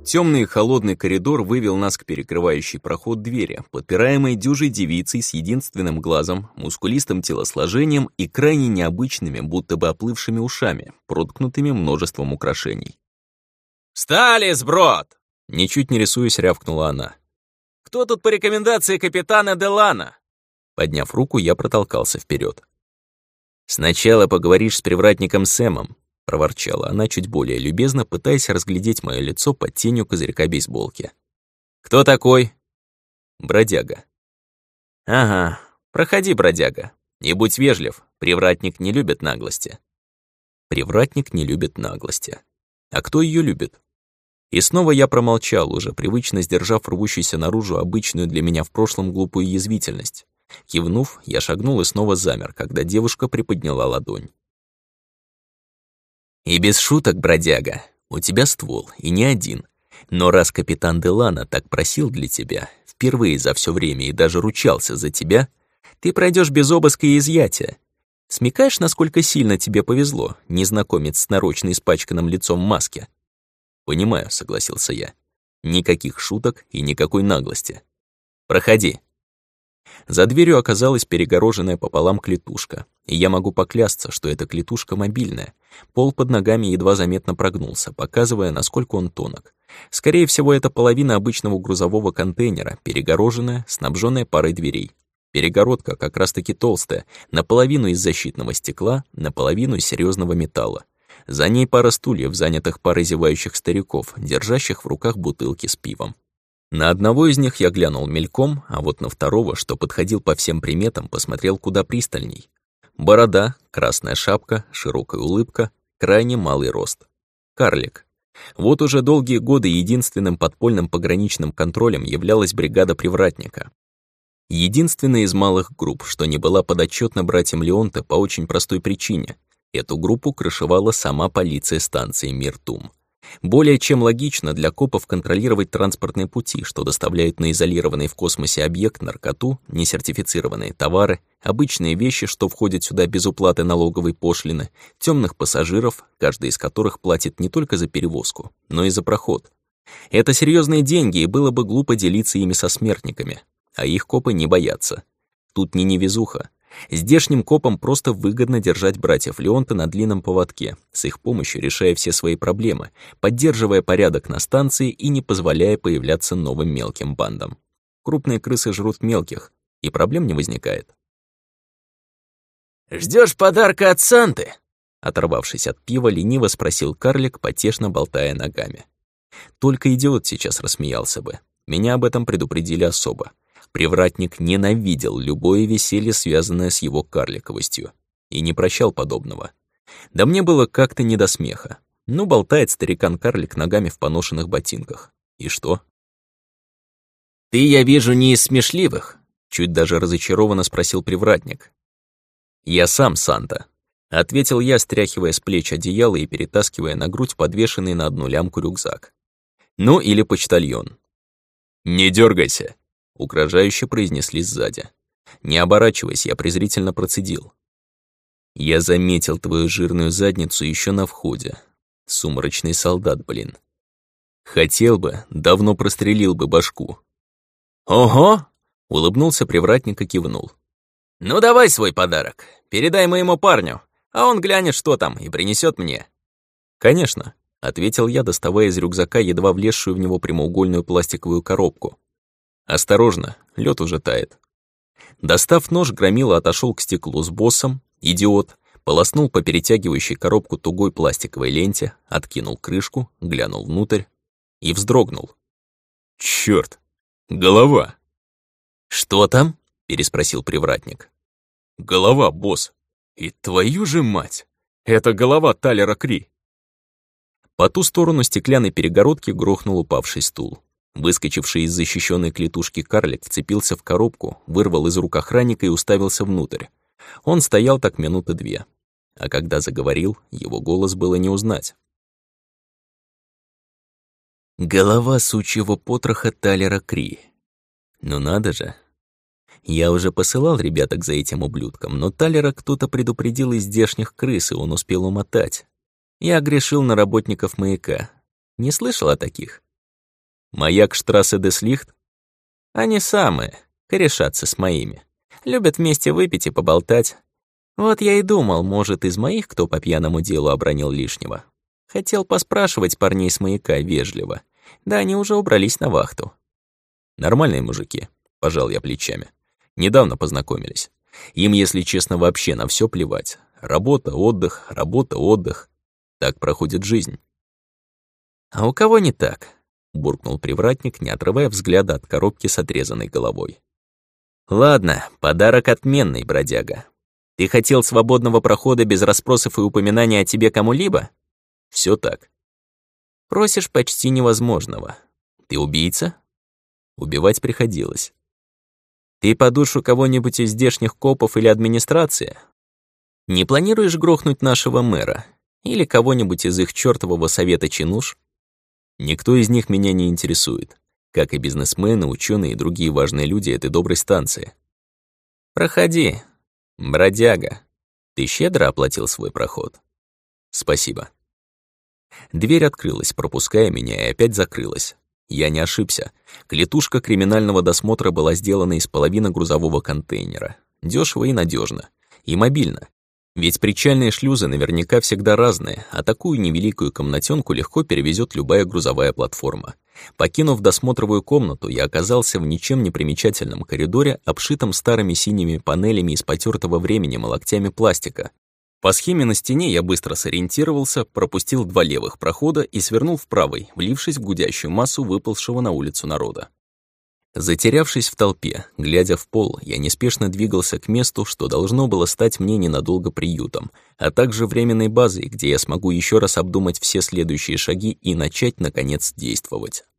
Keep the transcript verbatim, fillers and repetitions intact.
Темный и холодный коридор вывел нас к перекрывающей проход двери, подпираемой дюжей девицей с единственным глазом, мускулистым телосложением и крайне необычными, будто бы оплывшими ушами, проткнутыми множеством украшений. «Встали, сброд!» Ничуть не рисуясь, рявкнула она. «Кто тут по рекомендации капитана Делана?» Подняв руку, я протолкался вперед. «Сначала поговоришь с привратником Сэмом», — проворчала она чуть более любезно, пытаясь разглядеть мое лицо под тенью козырька бейсболки. «Кто такой?» «Бродяга». «Ага, проходи, бродяга. И будь вежлив, привратник не любит наглости». Привратник не любит наглости. А кто ее любит? И снова я промолчал, уже привычно сдержав рвущуюся наружу обычную для меня в прошлом глупую язвительность. Кивнув, я шагнул и снова замер, когда девушка приподняла ладонь. «И без шуток, бродяга, у тебя ствол, и не один. Но раз капитан Делана так просил для тебя, впервые за все время и даже ручался за тебя, ты пройдешь без обыска и изъятия. Смекаешь, насколько сильно тебе повезло, незнакомец с нарочно испачканным лицом в маске?» «Понимаю», — согласился я. «Никаких шуток и никакой наглости. Проходи». За дверью оказалась перегороженная пополам клетушка, и я могу поклясться, что эта клетушка мобильная. Пол под ногами едва заметно прогнулся, показывая, насколько он тонок. Скорее всего, это половина обычного грузового контейнера, перегороженная, снабженная парой дверей. Перегородка как раз-таки толстая, наполовину из защитного стекла, наполовину из серьезного металла. За ней пара стульев, занятых парой зевающих стариков, держащих в руках бутылки с пивом. На одного из них я глянул мельком, а вот на второго, что подходил по всем приметам, посмотрел куда пристальней. Борода, красная шапка, широкая улыбка, крайне малый рост. Карлик. Вот уже долгие годы единственным подпольным пограничным контролем являлась бригада привратника. Единственная из малых групп, что не была подотчетна братьям Леонте по очень простой причине. Эту группу крышевала сама полиция станции Миртум. Более чем логично для копов контролировать транспортные пути, что доставляют на изолированный в космосе объект наркоту, несертифицированные товары, обычные вещи, что входят сюда без уплаты налоговой пошлины, темных пассажиров, каждый из которых платит не только за перевозку, но и за проход. Это серьезные деньги, и было бы глупо делиться ими со смертниками, а их копы не боятся. Тут не невезуха. Здешним копам просто выгодно держать братьев Леонте на длинном поводке, с их помощью решая все свои проблемы, поддерживая порядок на станции и не позволяя появляться новым мелким бандам. Крупные крысы жрут мелких, и проблем не возникает. «Ждёшь подарка от Санты?» Оторвавшись от пива, лениво спросил карлик, потешно болтая ногами. Только идиот сейчас рассмеялся бы. Меня об этом предупредили особо. Привратник ненавидел любое веселье, связанное с его карликовостью, и не прощал подобного. Да мне было как-то не до смеха. Ну, болтает старикан-карлик ногами в поношенных ботинках. И что? «Ты, я вижу, не из смешливых?» Чуть даже разочарованно спросил привратник. «Я сам Санта», — ответил я, стряхивая с плеч одеяло и перетаскивая на грудь подвешенный на одну лямку рюкзак. «Ну, или почтальон». «Не дергайся», — угрожающе произнесли сзади. Не оборачиваясь, я презрительно процедил. «Я заметил твою жирную задницу еще на входе. Сумрачный солдат, блин. Хотел бы, давно прострелил бы башку». «Ого!» — улыбнулся привратник и кивнул. «Ну давай свой подарок, передай моему парню, а он глянет, что там, и принесет мне». «Конечно», — ответил я, доставая из рюкзака едва влезшую в него прямоугольную пластиковую коробку. «Осторожно, лед уже тает». Достав нож, громила отошел к стеклу с боссом, идиот, полоснул по перетягивающей коробку тугой пластиковой ленте, откинул крышку, глянул внутрь и вздрогнул. «Чёрт! Голова!» «Что там?» — переспросил привратник. «Голова, босс! И твою же мать! Это голова Талера Кри!» По ту сторону стеклянной перегородки грохнул упавший стул. Выскочивший из защищенной клетушки карлик вцепился в коробку, вырвал из рук охранника и уставился внутрь. Он стоял так минуты две. А когда заговорил, его голос было не узнать. Голова сучьего потроха Талера Кри. Ну надо же. Я уже посылал ребяток за этим ублюдком, но Талера кто-то предупредил из здешних крыс, и он успел умотать. Я грешил на работников маяка. Не слышал о таких? Маяк Штрассе де Слихт? Они самые, корешатся с моими. Любят вместе выпить и поболтать. Вот я и думал, может, из моих кто по пьяному делу обронил лишнего. Хотел поспрашивать парней с маяка вежливо. Да они уже убрались на вахту. Нормальные мужики, пожал я плечами. Недавно познакомились. Им, если честно, вообще на все плевать. Работа, отдых, работа, отдых. Так проходит жизнь. А у кого не так? Буркнул привратник, не отрывая взгляда от коробки с отрезанной головой. Ладно, подарок отменный, бродяга. Ты хотел свободного прохода без расспросов и упоминания о тебе кому-либо? Все так. Просишь почти невозможного. Ты убийца? Убивать приходилось. Ты по душу кого-нибудь из здешних копов или администрации? Не планируешь грохнуть нашего мэра? Или кого-нибудь из их чёртового совета чинуш? Никто из них меня не интересует, как и бизнесмены, ученые и другие важные люди этой доброй станции. Проходи, бродяга. Ты щедро оплатил свой проход? Спасибо. Дверь открылась, пропуская меня, и опять закрылась. Я не ошибся. Клетушка криминального досмотра была сделана из половины грузового контейнера. Дёшево и надёжно. И мобильно. Ведь причальные шлюзы наверняка всегда разные, а такую невеликую комнатенку легко перевезет любая грузовая платформа. Покинув досмотровую комнату, я оказался в ничем не примечательном коридоре, обшитом старыми синими панелями из потертого временем и локтями пластика. По схеме на стене я быстро сориентировался, пропустил два левых прохода и свернул в правый, влившись в гудящую массу выползшего на улицу народа. Затерявшись в толпе, глядя в пол, я неспешно двигался к месту, что должно было стать мне ненадолго приютом, а также временной базой, где я смогу еще раз обдумать все следующие шаги и начать, наконец, действовать.